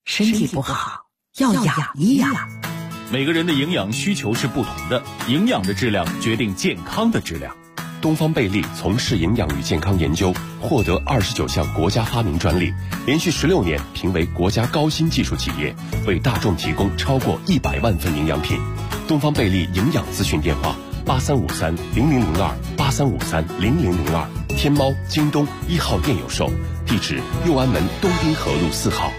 身体不好要养一养。 每个人的营养需求是不同的，营养的质量决定健康的质量。 东方贝利从事营养与健康研究，获得29项国家发明专利，连续16年评为国家高新技术企业，为大众提供超过100万份营养品。东方贝利营养咨询电话83530002，83530002，天猫、京东1号店有售，地址右安门东滨河路4号。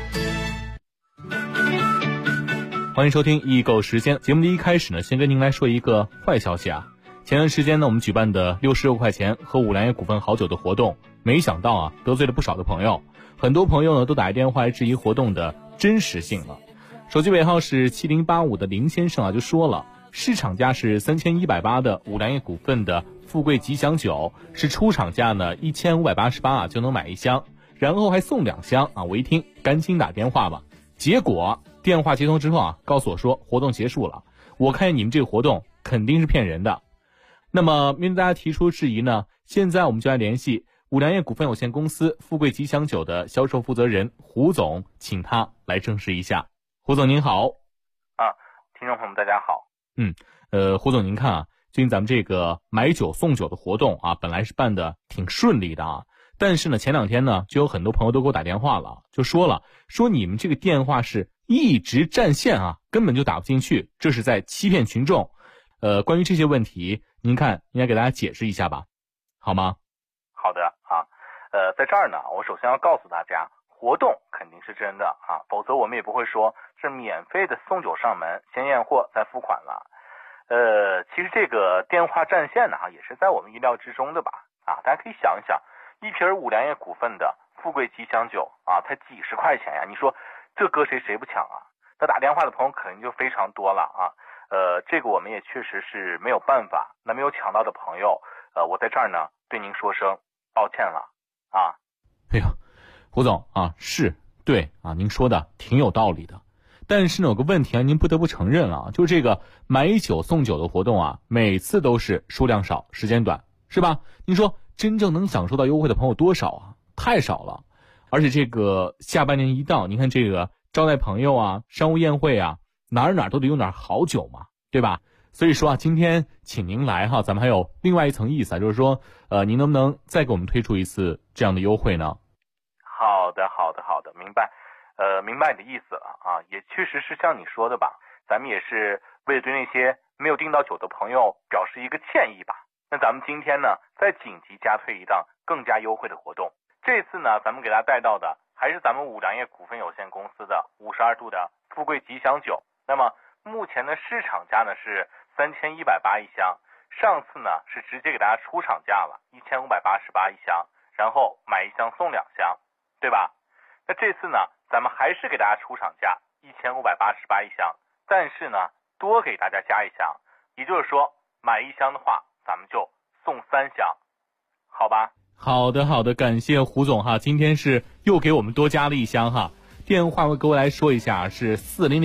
欢迎收听易购时间。节目的一开始呢，先跟您来说一个坏消息啊。前段时间呢，我们举办的66块钱喝五粮液股份好酒的活动，没想到啊，得罪了不少的朋友。很多朋友呢都打来电话来质疑活动的真实性了。手机尾号是7085的林先生啊，就说了，市场价是3180的五粮液股份的富贵吉祥酒，是出厂价呢1588啊就能买一箱，然后还送2箱啊。我一听，赶紧打电话吧。结果电话接通之后啊，告诉我说活动结束了。我看见你们这个活动肯定是骗人的。那么面对大家提出质疑呢，现在我们就来联系五粮液股份有限公司富贵吉祥酒的销售负责人胡总，请他来证实一下。胡总您好。 听众朋友们大家好。 胡总您看啊，最近咱们这个买酒送酒的活动啊，本来是办的挺顺利的啊，但是呢前2天呢就有很多朋友都给我打电话了，就说你们这个电话是一直占线啊，根本就打不进去，这是在欺骗群众。关于这些问题，您看应该给大家解释一下吧，好吗？ 好的啊，在这儿呢，我首先要告诉大家，活动肯定是真的啊，否则我们也不会说是免费的送酒上门，先验货再付款了。其实这个电话占线呢，也是在我们意料之中的吧？啊，大家可以想一想，一瓶五粮液股份的富贵吉祥酒啊，才几十块钱呀，你说这搁谁不抢啊？那打电话的朋友肯定就非常多了啊。这个我们也确实是没有办法。那没有抢到的朋友，我在这儿呢对您说声抱歉了啊。 哎呦，胡总啊，是对啊，您说的挺有道理的。但是呢，有个问题啊，您不得不承认啊，就是这个买酒送酒的活动啊，每次都是数量少，时间短，是吧？您说真正能享受到优惠的朋友多少啊？太少了。而且这个下半年一到，您看这个招待朋友啊，商务宴会啊，哪儿都得有点好酒嘛，对吧？所以说啊，今天请您来哈，咱们还有另外一层意思啊，就是说您能不能再给我们推出一次这样的优惠呢？ 好的，明白。明白你的意思了啊，也确实是像你说的吧，咱们也是为了对那些没有订到酒的朋友表示一个歉意吧。那咱们今天呢，再紧急加推一档更加优惠的活动。这次呢，咱们给大家带到的还是咱们五粮液股份有限公司的52度的富贵吉祥酒。那么目前的市场价呢是3180一箱，上次呢是直接给大家出厂价了1588一箱，然后买1箱送2箱，对吧？那这次呢，咱们还是给大家出厂价1588一箱，但是呢多给大家加1箱，也就是说买1箱的话咱们就送3箱，好吧？ 好的，感谢胡总哈，今天是又给我们多加了1箱哈。电话我各位来说一下，是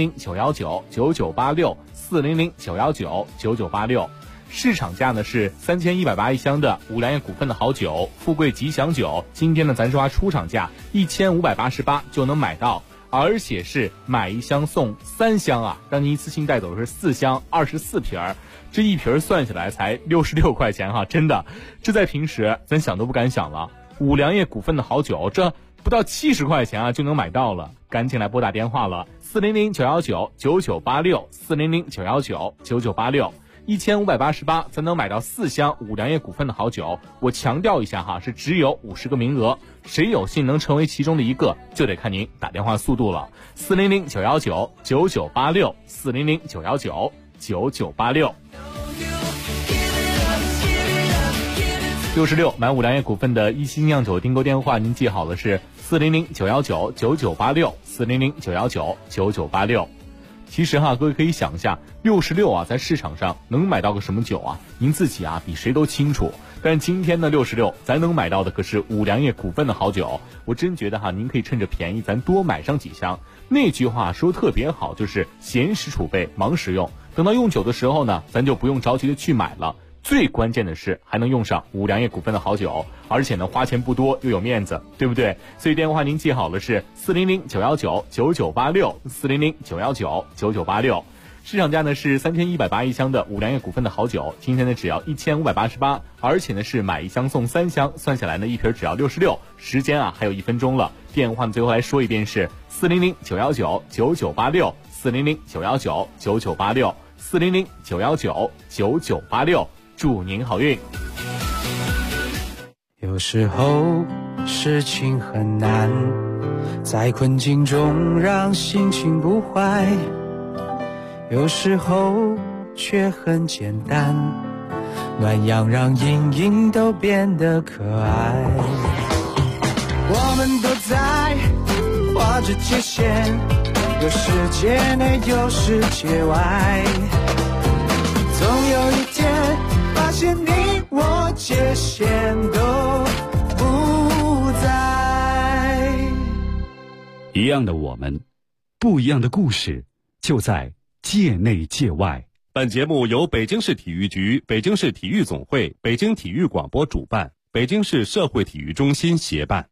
400-919-9986，400-919-9986。市场价呢是3180一箱的五粮液股份的好酒富贵吉祥酒，今天呢咱说出厂价1588就能买到，而且是买1箱送3箱啊，让您一次性带走的是4箱24瓶，这一瓶算下来才66块钱哈，真的，这在平时咱想都不敢想了。五粮液股份的好酒，这不到70块钱啊就能买到了，赶紧来拨打电话了，400-919-9986，400-919-9986，1588才能买到4箱五粮液股份的好酒。我强调一下哈，是只有50个名额，谁有幸能成为其中的一个，就得看您打电话速度了。400-919-9986，400-919-9986。66买五粮液股份的一星酿酒订购电话，您记好了是400-919-9986，400-919-9986。其实哈，各位可以想一下，66啊，在市场上能买到个什么酒啊？您自己啊，比谁都清楚。但今天呢，66咱能买到的可是五粮液股份的好酒。我真觉得哈，您可以趁着便宜，咱多买上几箱。那句话说特别好，就是闲时储备，忙时用。等到用酒的时候呢，咱就不用着急的去买了。 最关键的是还能用上五粮液股份的好酒，而且呢花钱不多又有面子，对不对？所以电话您记好了是400-919-9986，400-919-9986。市场价呢是3180一箱的五粮液股份的好酒，今天呢只要1588，而且呢是买一箱送3箱，算下来呢一瓶只要66。时间啊还有1分钟了，电话呢最后来说一遍是400-919-9986，400-919-9986，400-919-9986，祝您好运。 有时候事情很难，在困境中让心情不坏，有时候却很简单，暖阳让阴影都变得可爱。我们都在画着界限，有世界内有世界外，总有一天发现你我界限都不在。 一样的我们，不一样的故事，就在界内界外。 本节目由北京市体育局、北京市体育总会、北京体育广播主办，北京市社会体育中心协办。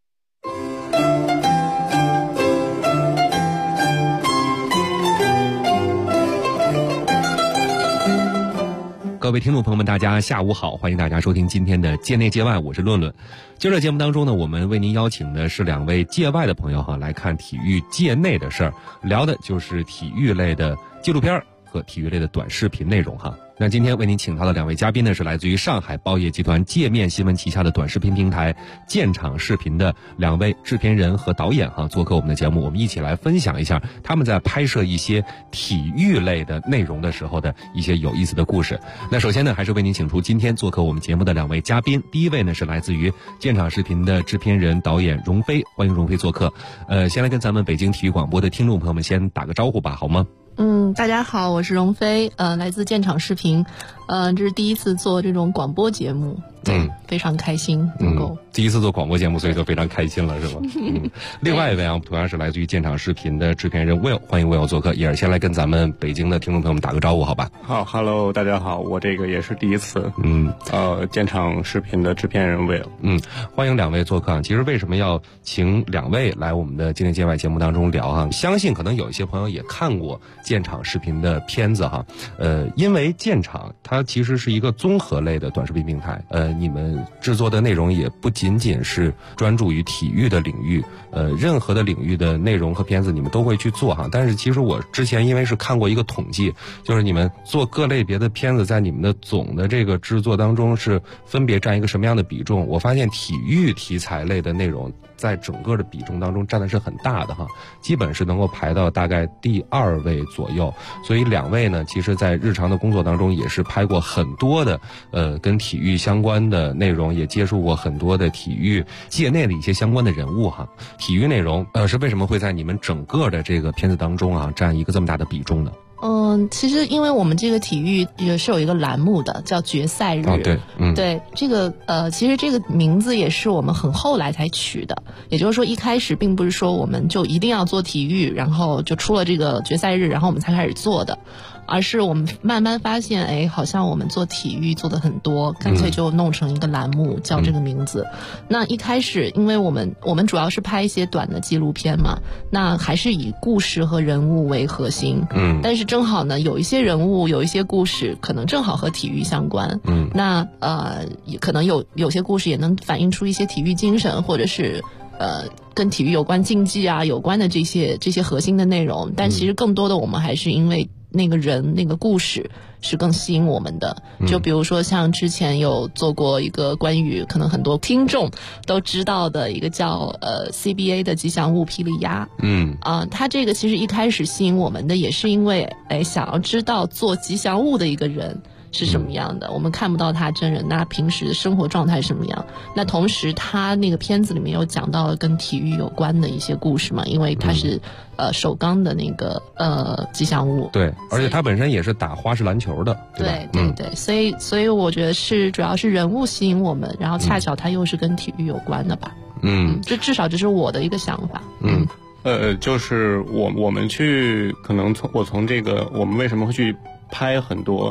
各位听众朋友们，大家下午好，欢迎大家收听今天的界内界外，我是论论。今儿的节目当中呢，我们为您邀请的是2位界外的朋友来看体育界内的事儿，聊的就是体育类的纪录片和体育类的短视频内容那今天为您请到的2位嘉宾呢，是来自于上海报业集团界面新闻旗下的短视频平台建厂视频的2位制片人和导演做客我们的节目，我们一起来分享一下他们在拍摄一些体育类的内容的时候的一些有意思的故事。那首先呢，还是为您请出今天做客我们节目的2位嘉宾。第一位呢，是来自于建厂视频的制片人导演荣飞，欢迎荣飞做客。先来跟咱们北京体育广播的听众朋友们先打个招呼吧，好吗？ 大家好，我是荣飞，来自建厂视频，这是第一次做这种广播节目，非常开心能够第一次做广播节目，所以就非常开心了，是吧？另外一位同样是来自于建厂视频的制片人 Will， 欢迎 Will 做客，也是先来跟咱们北京的听众朋友们打个招呼，好吧？ 好 ，Hello， 大家好，我这个也是第一次，建厂视频的制片人 Will， 欢迎2位做客。其实为什么要请2位来我们的界内界外节目当中聊相信可能有一些朋友也看过建厂视频的片子因为建厂它其实是一个综合类的短视频平台，你们制作的内容也不仅仅是专注于体育的领域，任何的领域的内容和片子你们都会去做但是其实我之前因为是看过一个统计，就是你们做各类别的片子在你们的总的这个制作当中是分别占一个什么样的比重，我发现体育题材类的内容在整个的比重当中占的是很大的基本是能够排到大概第2位左右。所以2位呢，其实在日常的工作当中也是拍过很多的跟体育相关的内容，也接触过很多的体育界内的一些相关的人物体育内容是为什么会在你们整个的这个片子当中占一个这么大的比重呢？ 其实因为我们这个体育也是有一个栏目的，叫决赛日。对，这个其实这个名字也是我们很后来才取的，也就是说一开始并不是说我们就一定要做体育，然后就出了这个决赛日，然后我们才开始做的。而是我们慢慢发现，好像我们做体育做的很多，干脆就弄成一个栏目，叫这个名字。那一开始，因为我们主要是拍一些短的纪录片嘛，那还是以故事和人物为核心。但是正好呢，有一些人物，有一些故事，可能正好和体育相关。那可能有些故事也能反映出一些体育精神，或者是跟体育有关竞技有关的这些核心的内容。但其实更多的我们还是因为那个人那个故事是更吸引我们的。就比如说像之前有做过一个关于可能很多听众都知道的一个叫CBA 的吉祥物霹雳鸭。它这个其实一开始吸引我们的也是因为想要知道做吉祥物的一个人是什么样的，我们看不到他真人，那平时的生活状态是什么样。那同时他那个片子里面有讲到跟体育有关的一些故事嘛，因为他是首钢的那个吉祥物。 对，而且他本身也是打花式篮球的，对吧？ 对，所以我觉得是主要是人物吸引我们，然后恰巧他又是跟体育有关的吧。这至少这是我的一个想法。 就是我们去可能我从这个我们为什么会去拍很多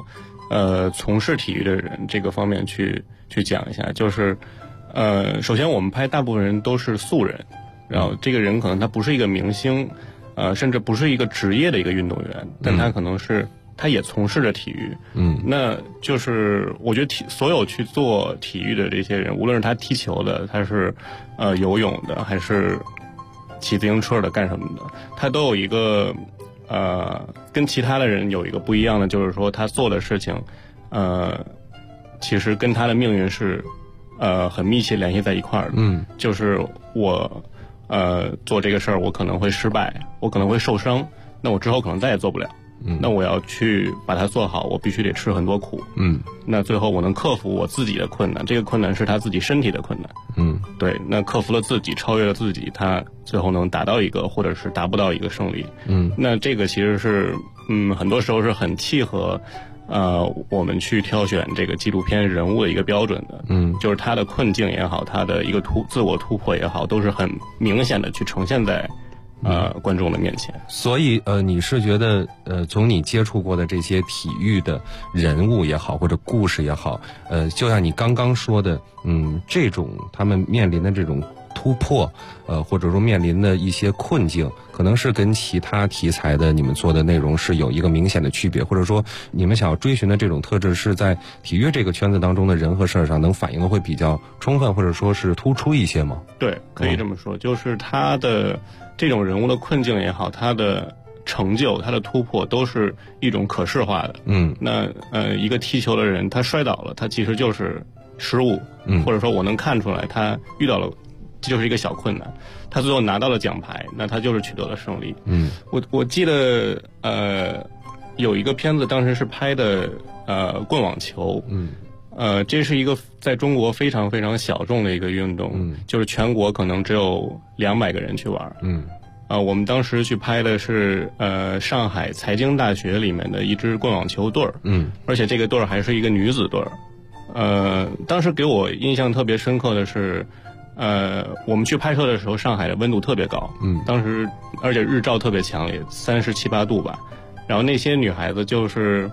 从事体育的人这个方面去讲一下，就是首先我们拍大部分人都是素人，然后这个人可能他不是一个明星，甚至不是一个职业的一个运动员，但他可能是他也从事着体育，那就是我觉得所有去做体育的这些人，无论是他踢球的，他是游泳的，还是骑自行车的，干什么的，他都有一个跟其他的人有一个不一样的，就是说他做的事情，其实跟他的命运是很密切联系在一块儿的。就是我做这个事儿，我可能会失败，我可能会受伤，那我之后可能再也做不了。那我要去把它做好，我必须得吃很多苦。那最后我能克服我自己的困难，这个困难是他自己身体的困难。对，那克服了自己，超越了自己，他最后能达到一个或者是达不到一个胜利。那这个其实是很多时候是很契合我们去挑选这个纪录片人物的一个标准的。就是他的困境也好，他的一个自我突破也好，都是很明显的去呈现在观众的面前。 所以你是觉得从你接触过的这些体育的人物也好，或者故事也好，就像你刚刚说的，这种他们面临的这种突破，或者说面临的一些困境，可能是跟其他题材的你们做的内容是有一个明显的区别，或者说你们想要追寻的这种特质是在体育这个圈子当中的人和事儿上能反映的会比较充分，或者说是突出一些吗？ 对，可以这么说，就是他的这种人物的困境也好，他的成就，他的突破都是一种可视化的。那一个踢球的人他摔倒了，他其实就是失误，或者说我能看出来他遇到了这就是一个小困难，他最后拿到了奖牌，那他就是取得了胜利。我记得有一个片子当时是拍的棍网球。这是一个在中国非常非常小众的一个运动，就是全国可能只有200个人去玩。我们当时去拍的是上海财经大学里面的一支棍网球队儿，而且这个队儿还是一个女子队儿。当时给我印象特别深刻的是，我们去拍摄的时候，上海的温度特别高，当时而且日照特别强烈，37、8度吧。然后那些女孩子就是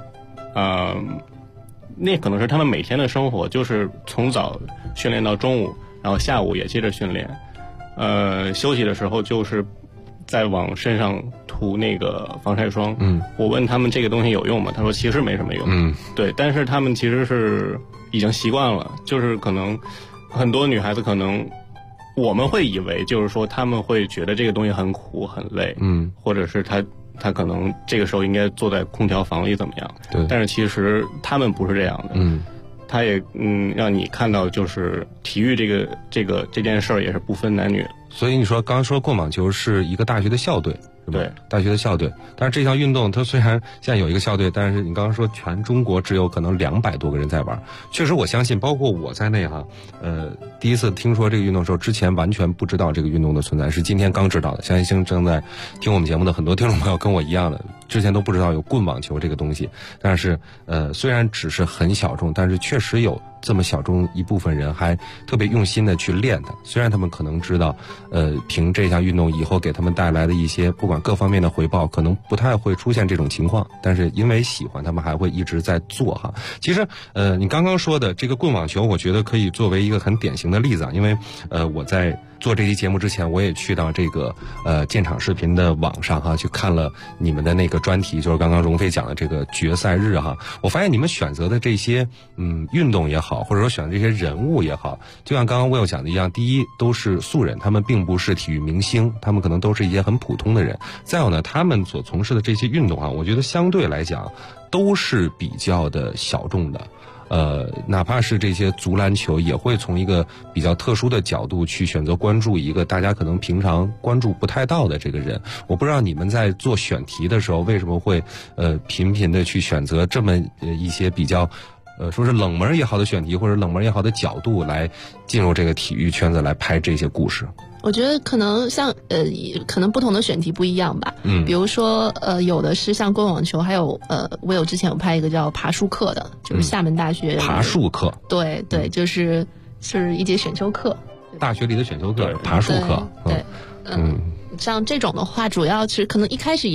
那可能是他们每天的生活，就是从早训练到中午，然后下午也接着训练。休息的时候就是在往身上涂那个防晒霜。我问他们这个东西有用吗？他说其实没什么用。对，但是他们其实是已经习惯了，就是可能很多女孩子可能我们会以为就是说他们会觉得这个东西很苦很累，或者是他可能这个时候应该坐在空调房里怎么样？对，但是其实他们不是这样的。他也让你看到，就是体育这件事儿也是不分男女。 所以你说刚刚说棍网球是一个大学的校队。 对， 大学的校队。但是这项运动它虽然现在有一个校队，但是你刚刚说全中国只有可能200多个人在玩。确实我相信包括我在内哈，第一次听说这个运动的时候，之前完全不知道这个运动的存在，是今天刚知道的。相信正在听我们节目的很多听众朋友跟我一样的，之前都不知道有棍网球这个东西。但是虽然只是很小众，但是确实有这么小众一部分人还特别用心的去练它。虽然他们可能知道凭这项运动以后给他们带来的一些不管各方面的回报可能不太会出现这种情况，但是因为喜欢他们还会一直在做哈。其实你刚刚说的这个棍网球，我觉得可以作为一个很典型的例子啊，因为我在做这期节目之前，我也去到这个建厂视频的网上哈，去看了你们的那个专题，就是刚刚荣飞讲的这个决赛日哈。我发现你们选择的这些运动也好，或者说选择这些人物也好，就像刚刚Will讲的一样，第一都是素人，他们并不是体育明星，他们可能都是一些很普通的人。再有呢，他们所从事的这些运动啊，我觉得相对来讲都是比较的小众的。哪怕是这些足篮球，也会从一个比较特殊的角度去选择关注一个大家可能平常关注不太到的这个人。我不知道你们在做选题的时候，为什么会频频的去选择这么一些比较说是冷门也好的选题，或者冷门也好的角度来进入这个体育圈子来拍这些故事。 我觉得可能像可能不同的选题不一样吧。比如说有的是像棍网球，还有我之前有拍一个叫爬树课的，就是厦门大学爬树课。 对对，就是一节选修课， 大学里的选修课，爬树课。 对，像这种的话，主要是可能一开始也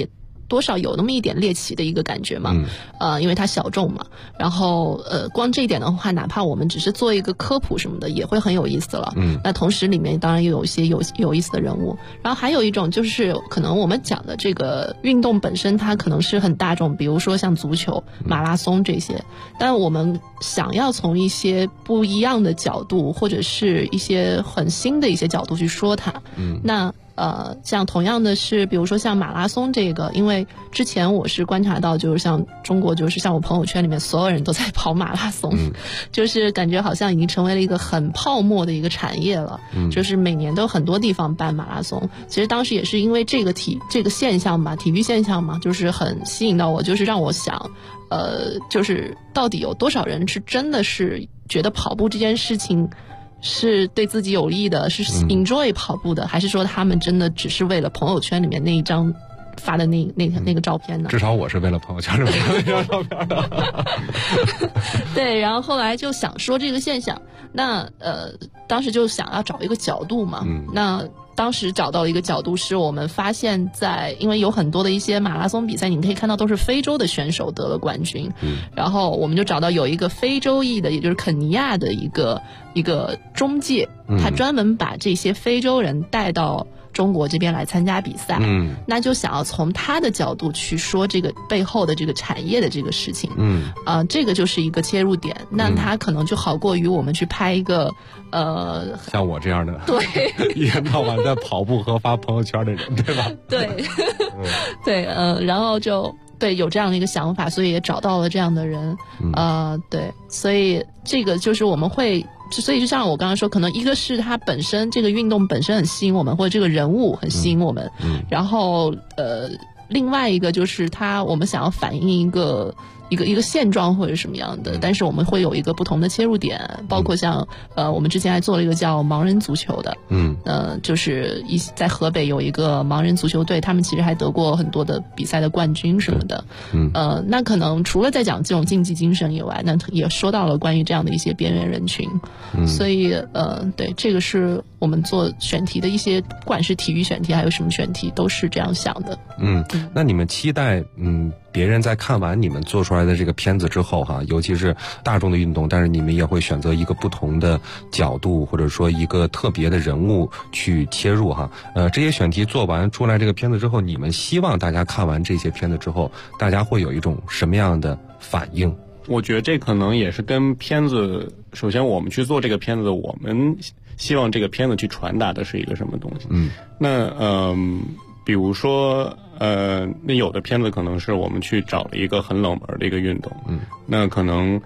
多少有那么一点猎奇的一个感觉嘛，因为它小众嘛，然后光这一点的话，哪怕我们只是做一个科普什么的，也会很有意思了。那同时里面当然又有一些有意思的人物，然后还有一种就是可能我们讲的这个运动本身它可能是很大众，比如说像足球、马拉松这些，但我们想要从一些不一样的角度或者是一些很新的一些角度去说它，那像同样的是，比如说像马拉松这个，因为之前我是观察到，就是像中国，就是像我朋友圈里面所有人都在跑马拉松，就是感觉好像已经成为了一个很泡沫的一个产业了，就是每年都很多地方办马拉松。其实当时也是因为这个现象吧，体育现象嘛，就是很吸引到我，就是让我想，就是到底有多少人是真的是觉得跑步这件事情是对自己有利的，是 enjoy 跑步的，还是说他们真的只是为了朋友圈里面那一张发的那个照片呢？ 至少我是为了朋友圈里面那张照片的。 对，然后后来就想说这个现象，那当时就想要找一个角度嘛，那当时找到了一个角度，是我们发现因为有很多的一些马拉松比赛，你可以看到都是非洲的选手得了冠军，然后我们就找到有一个非洲裔的，也就是肯尼亚的一个中介，他专门把这些非洲人带到中国这边来参加比赛，那就想要从他的角度去说这个背后的这个产业的这个事情，这个就是一个切入点，那他可能就好过于我们去拍一个像我这样的， 对， 一天到晚在跑步和发朋友圈的人，对吧？ 对，对，然后就对有这样的一个想法，所以也找到了这样的人，对，所以这个就是我们会。所以就像我刚刚说，可能一个是它本身这个运动本身很吸引我们，或者这个人物很吸引我们，然后另外一个就是我们想要反映一个现状或者什么样的，但是我们会有一个不同的切入点，包括像我们之前还做了一个叫盲人足球的，就是在河北有一个盲人足球队，他们其实还得过很多的比赛的冠军什么的，那可能除了在讲这种竞技精神以外，那也说到了关于这样的一些边缘人群，所以对，这个是我们做选题的一些，不管是体育选题还有什么选题，都是这样想的。 那你们期待别人在看完你们做出来的这个片子之后哈，尤其是大众的运动，但是你们也会选择一个不同的角度，或者说一个特别的人物去切入哈。这些选题做完出来这个片子之后，你们希望大家看完这些片子之后，大家会有一种什么样的反应？ 我觉得这可能也是跟片子，首先我们去做这个片子，我们希望这个片子去传达的是一个什么东西。那比如说那有的片子可能是我们去找了一个很冷门的一个运动，那可能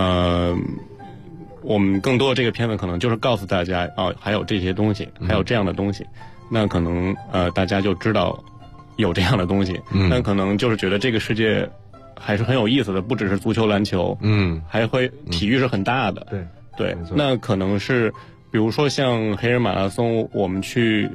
我们更多的这个片子可能就是告诉大家还有这些东西，还有这样的东西，那可能大家就知道有这样的东西，那可能就是觉得这个世界还是很有意思的，不只是足球篮球，还会体育是很大的，对，那可能是比如说像黑人马拉松，我们去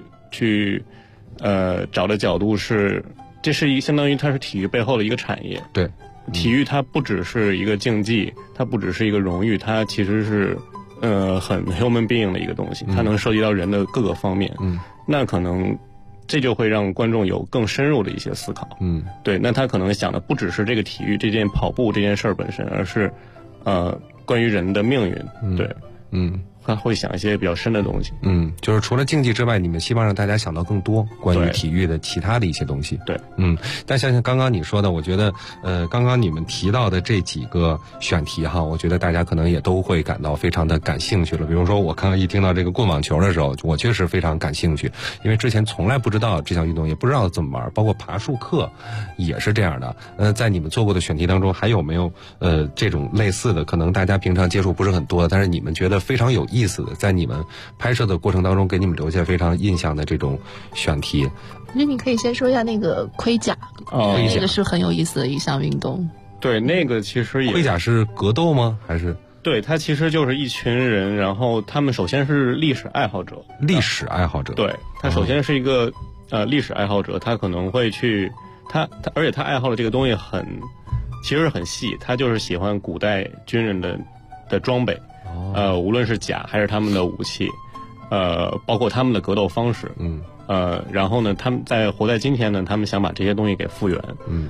找的角度是，这是相当于它是体育背后的一个产业。 对， 体育它不只是一个竞技，它不只是一个荣誉，它其实是很 human being 的一个东西，它能涉及到人的各个方面。那可能这就会让观众有更深入的一些思考。对，那他可能想的不只是这个体育这件跑步这件事儿本身，而是关于人的命运。对，他会想一些比较深的东西。 就是除了竞技之外，你们希望让大家想到更多关于体育的其他的一些东西。 对， 但像刚刚你说的，我觉得刚刚你们提到的这几个选题哈，我觉得大家可能也都会感到非常的感兴趣了。比如说我刚刚一听到这个棍网球的时候，我确实非常感兴趣，因为之前从来不知道这项运动，也不知道怎么玩，包括爬树课也是这样的。在你们做过的选题当中，还有没有这种类似的，可能大家平常接触不是很多，但是你们觉得非常有意思的，在你们拍摄的过程当中给你们留下非常印象的这种选题？ 那你可以先说一下那个盔甲，那个是很有意思的一项运动。 对，那个其实也盔甲是格斗吗？还是？ 对，它其实就是一群人，然后他们首先是历史爱好者。 历史爱好者。 对，他首先是一个历史爱好者，他可能会去而且他爱好的这个东西其实很细，他就是喜欢古代军人的装备。无论是甲还是他们的武器，包括他们的格斗方式， 然后呢，他们活在今天呢，他们想把这些东西给复原。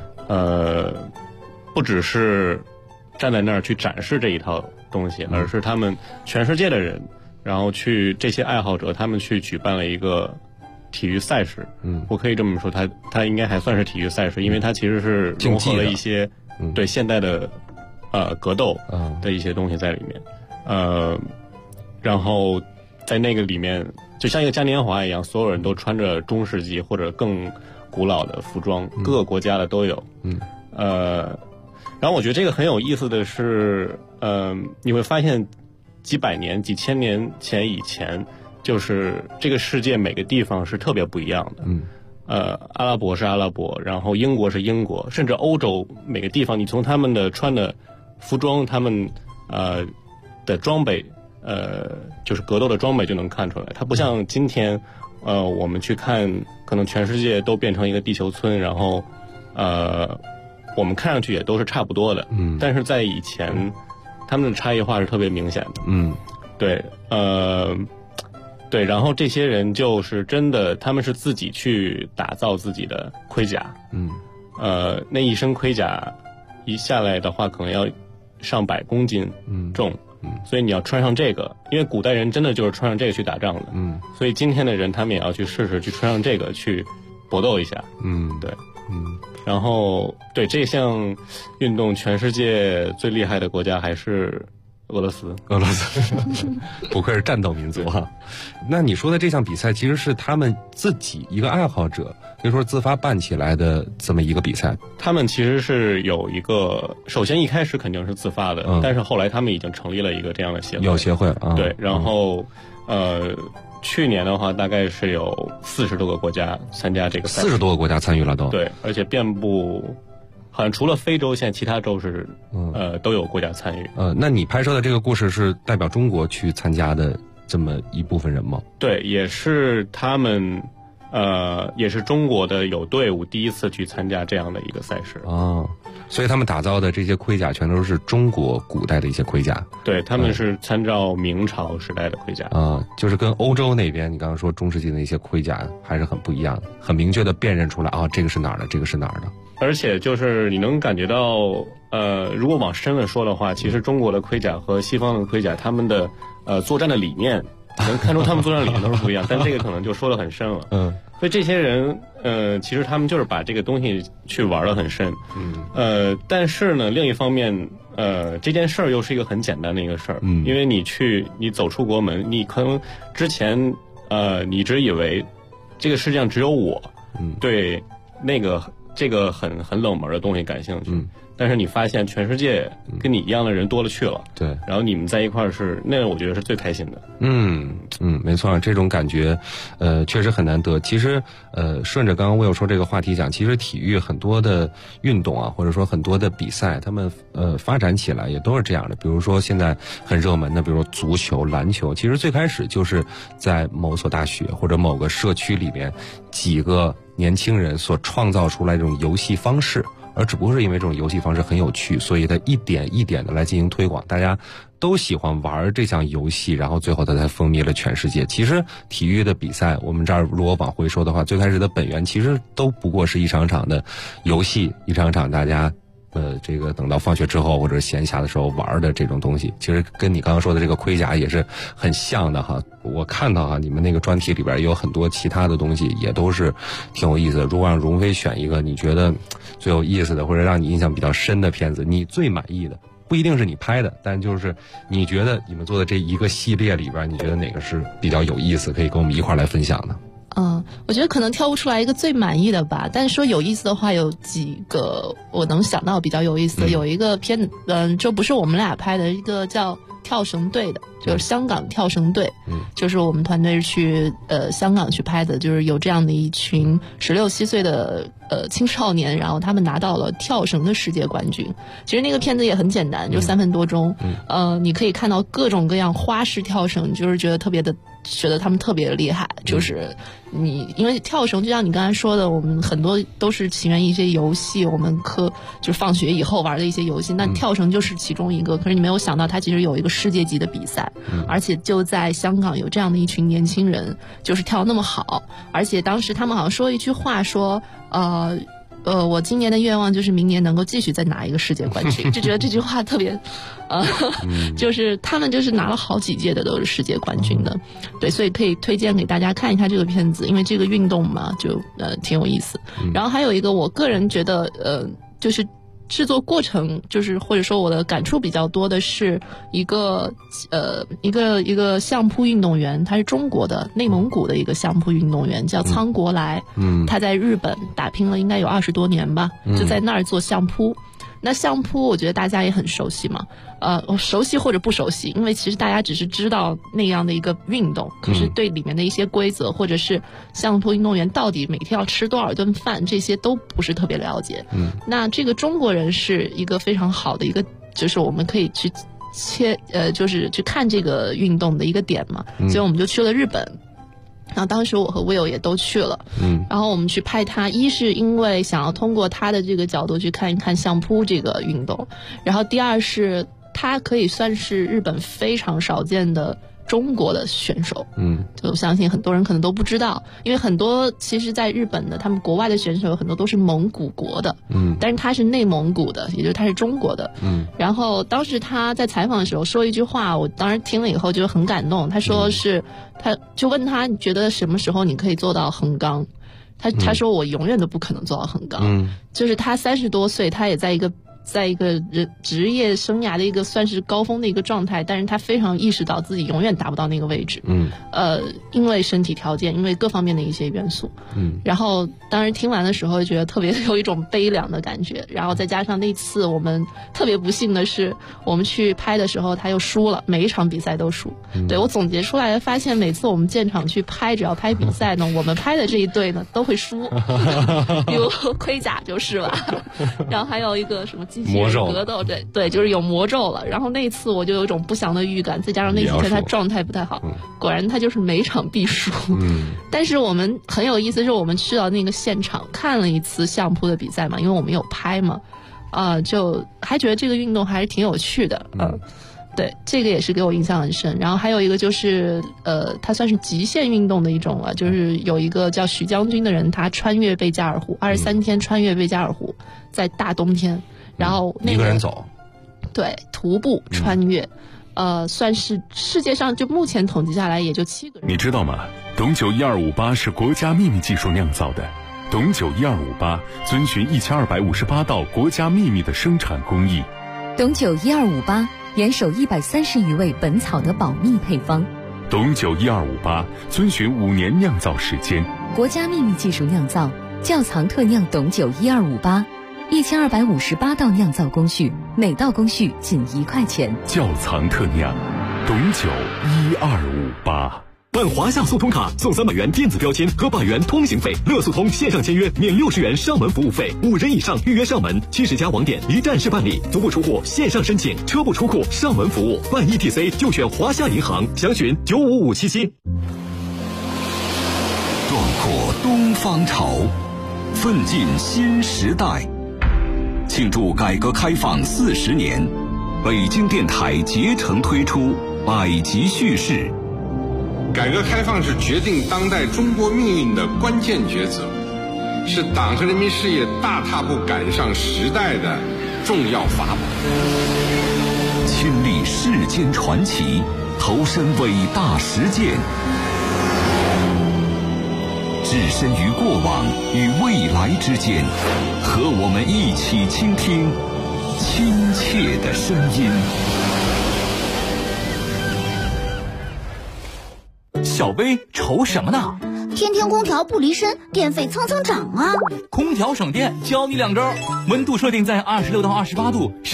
不只是站在那儿去展示这一套东西，而是他们全世界的人，然后这些爱好者，他们去举办了一个体育赛事。我可以这么说，它应该还算是体育赛事，因为它其实是融合了一些对现代的格斗的一些东西在里面。然后在那个里面，就像一个嘉年华一样，所有人都穿着中世纪或者更古老的服装，各个国家的都有。然后我觉得这个很有意思的是，你会发现几百年、几千年前以前，就是这个世界每个地方是特别不一样的。阿拉伯是阿拉伯，然后英国是英国，甚至欧洲每个地方，你从他们的穿的服装、他们的装备，就是格斗的装备就能看出来。它不像今天，我们去看，可能全世界都变成一个地球村，然后我们看上去也都是差不多的。但是在以前，他们的差异化是特别明显的。对，对，然后这些人就是真的，他们是自己去打造自己的盔甲。那一身盔甲一下来的话，可能要上百公斤重。所以你要穿上这个，因为古代人真的就是穿上这个去打仗的。所以今天的人他们也要去试试去穿上这个去搏斗一下。对。然后对这项运动，全世界最厉害的国家还是俄罗斯。 不愧是战斗民族哈。那你说的这项比赛其实是他们自己一个爱好者，可以说自发办起来的这么一个比赛。 他们其实是有一个，首先一开始肯定是自发的，但是后来他们已经成立了一个这样的协会。 有协会啊。 对，然后去年的话，大概是有40多个国家参加这个赛事。 40多个国家参与了都。 对，而且遍布，好像除了非洲，现在其他州是都有国家参与。 那你拍摄的这个故事是代表中国去参加的这么一部分人吗？ 对，也是他们，也是中国的有队伍第一次去参加这样的一个赛事。 所以他们打造的这些盔甲全都是中国古代的一些盔甲。 对，他们是参照明朝时代的盔甲。 就是跟欧洲那边你刚刚说中世纪的一些盔甲还是很不一样的，很明确的辨认出来这个是哪儿的，这个是哪儿的。 而且就是你能感觉到，如果往深了说的话，其实中国的盔甲和西方的盔甲，他们的作战的理念，能看出他们作战理念都是不一样。但这个可能就说得很深了。所以这些人，其实他们就是把这个东西去玩得很深。但是呢，另一方面，这件事儿又是一个很简单的一个事儿。因为你走出国门，你可能之前，你只以为这个世界上只有我，对这个很冷门的东西感兴趣。但是你发现全世界跟你一样的人多了去了。 对。 然后你们在一块儿那个我觉得是最开心的。 没错，这种感觉确实很难得。其实顺着刚刚我有说这个话题讲，其实体育很多的运动啊，或者说很多的比赛，他们发展起来也都是这样的。比如说现在很热门的，比如说足球、篮球，其实最开始就是在某所大学或者某个社区里面几个年轻人所创造出来这种游戏方式，而只不过是因为这种游戏方式很有趣，所以它一点一点的来进行推广，大家都喜欢玩这项游戏，然后最后它才风靡了全世界。其实体育的比赛，我们这儿如果往回说的话，最开始的本源其实都不过是一场场的游戏，一场场大家这个等到放学之后或者闲暇的时候玩的这种东西，其实跟你刚刚说的这个盔甲也是很像的哈。我看到哈，你们那个专题里边也有很多其他的东西，也都是挺有意思的。如果让荣飞选一个你觉得最有意思的，或者让你印象比较深的片子，你最满意的，不一定是你拍的，但就是你觉得你们做的这一个系列里边，你觉得哪个是比较有意思，可以跟我们一块来分享的？ 我觉得可能挑不出来一个最满意的吧，但是说有意思的话，有几个我能想到比较有意思的。有一个片子，就不是我们俩拍的，一个叫跳绳队的，就是香港跳绳队。就是我们团队是去香港去拍的，就是有这样的一群16、17岁的青少年，然后他们拿到了跳绳的世界冠军。其实那个片子也很简单，就3分多钟。你可以看到各种各样花式跳绳，就是觉得特别的觉得他们特别厉害，就是因为跳绳就像你刚才说的，我们很多都是起源于一些游戏，我们就是放学以后玩的一些游戏，那跳绳就是其中一个。可是你没有想到，它其实有一个世界级的比赛，而且就在香港有这样的一群年轻人，就是跳得那么好，而且当时他们好像说一句话说，我今年的愿望就是明年能够继续再拿一个世界冠军，就觉得这句话特别，就是他们就是拿了好几届的都是世界冠军的，对，所以可以推荐给大家看一下这个片子，因为这个运动嘛，就挺有意思。然后还有一个我个人觉得就是制作过程，就是或者说我的感触比较多的是一个相扑运动员，他是中国的内蒙古的一个相扑运动员，叫苍国来。他在日本打拼了应该有20多年吧，就在那儿做相扑。那相扑我觉得大家也很熟悉嘛，熟悉或者不熟悉，因为其实大家只是知道那样的一个运动，可是对里面的一些规则，或者是相扑运动员到底每天要吃多少顿饭，这些都不是特别了解。那这个中国人是一个非常好的一个，就是我们可以去就是去看这个运动的一个点嘛，所以我们就去了日本。然后当时我和 Will 也都去了，然后我们去拍他，一是因为想要通过他的这个角度去看一看相扑这个运动，然后第二是他可以算是日本非常少见的中国的选手，就我相信很多人可能都不知道，因为很多其实在日本的他们国外的选手有很多都是蒙古国的，但是他是内蒙古的，也就是他是中国的，然后当时他在采访的时候说一句话，我当时听了以后就很感动，他说是他就问他你觉得什么时候你可以做到横纲，他说我永远都不可能做到横纲，就是他30多岁，他也在一个职业生涯的一个算是高峰的一个状态，但是他非常意识到自己永远达不到那个位置，因为身体条件，因为各方面的一些元素，然后当时听完的时候觉得特别有一种悲凉的感觉，然后再加上那次我们特别不幸的是，我们去拍的时候他又输了，每一场比赛都输，对，我总结出来发现每次我们建厂去拍，只要拍比赛呢，我们拍的这一队呢都会输，比如盔甲就是了，然后还有一个什么机器人格斗，对，就是有魔咒了。然后那次我就有一种不祥的预感，再加上那几天他状态不太好，果然他就是每场必输。但是我们很有意思，是我们去到那个现场看了一次相扑的比赛嘛，因为我们有拍嘛，就还觉得这个运动还是挺有趣的，对，这个也是给我印象很深。然后还有一个就是它算是极限运动的一种了，就是有一个叫许将军的人，他穿越贝加尔湖，23天穿越贝加尔湖，在大冬天，然后一个人走， 对，徒步穿越，算是世界上就目前统计下来也就7个人。 你知道吗？董酒1258是国家秘密技术酿造的，董酒1258遵循1258道国家秘密的生产工艺。 董酒1258严守130余味本草的保密配方。 董酒1258遵循5年酿造时间， 国家秘密技术酿造，窖藏特酿董酒1258，1258道酿造工序，每道工序仅1块钱。 窖藏特酿，董酒1258。 办华夏速通卡送300元电子标签和100元通行费，乐速通线上签约免60元上门服务费，5人以上预约上门，70家网点一站式办理，足不出户线上申请，车不出库上门服务，办 ETC 就选华夏银行，详询95577。 壮阔东方潮，奋进新时代，庆祝改革开放40年，北京电台竭诚推出百集叙事。 改革开放是决定当代中国命运的关键抉择，是党和人民事业大踏步赶上时代的重要法宝。 亲历世间传奇，投身伟大实践，置身于过往与未来之间，和我们一起倾听亲切的声音。 小薇愁什么呢？ 天天空调不离身，电费蹭蹭涨啊！ 空调省电，教你2招：温度设定在26到28度。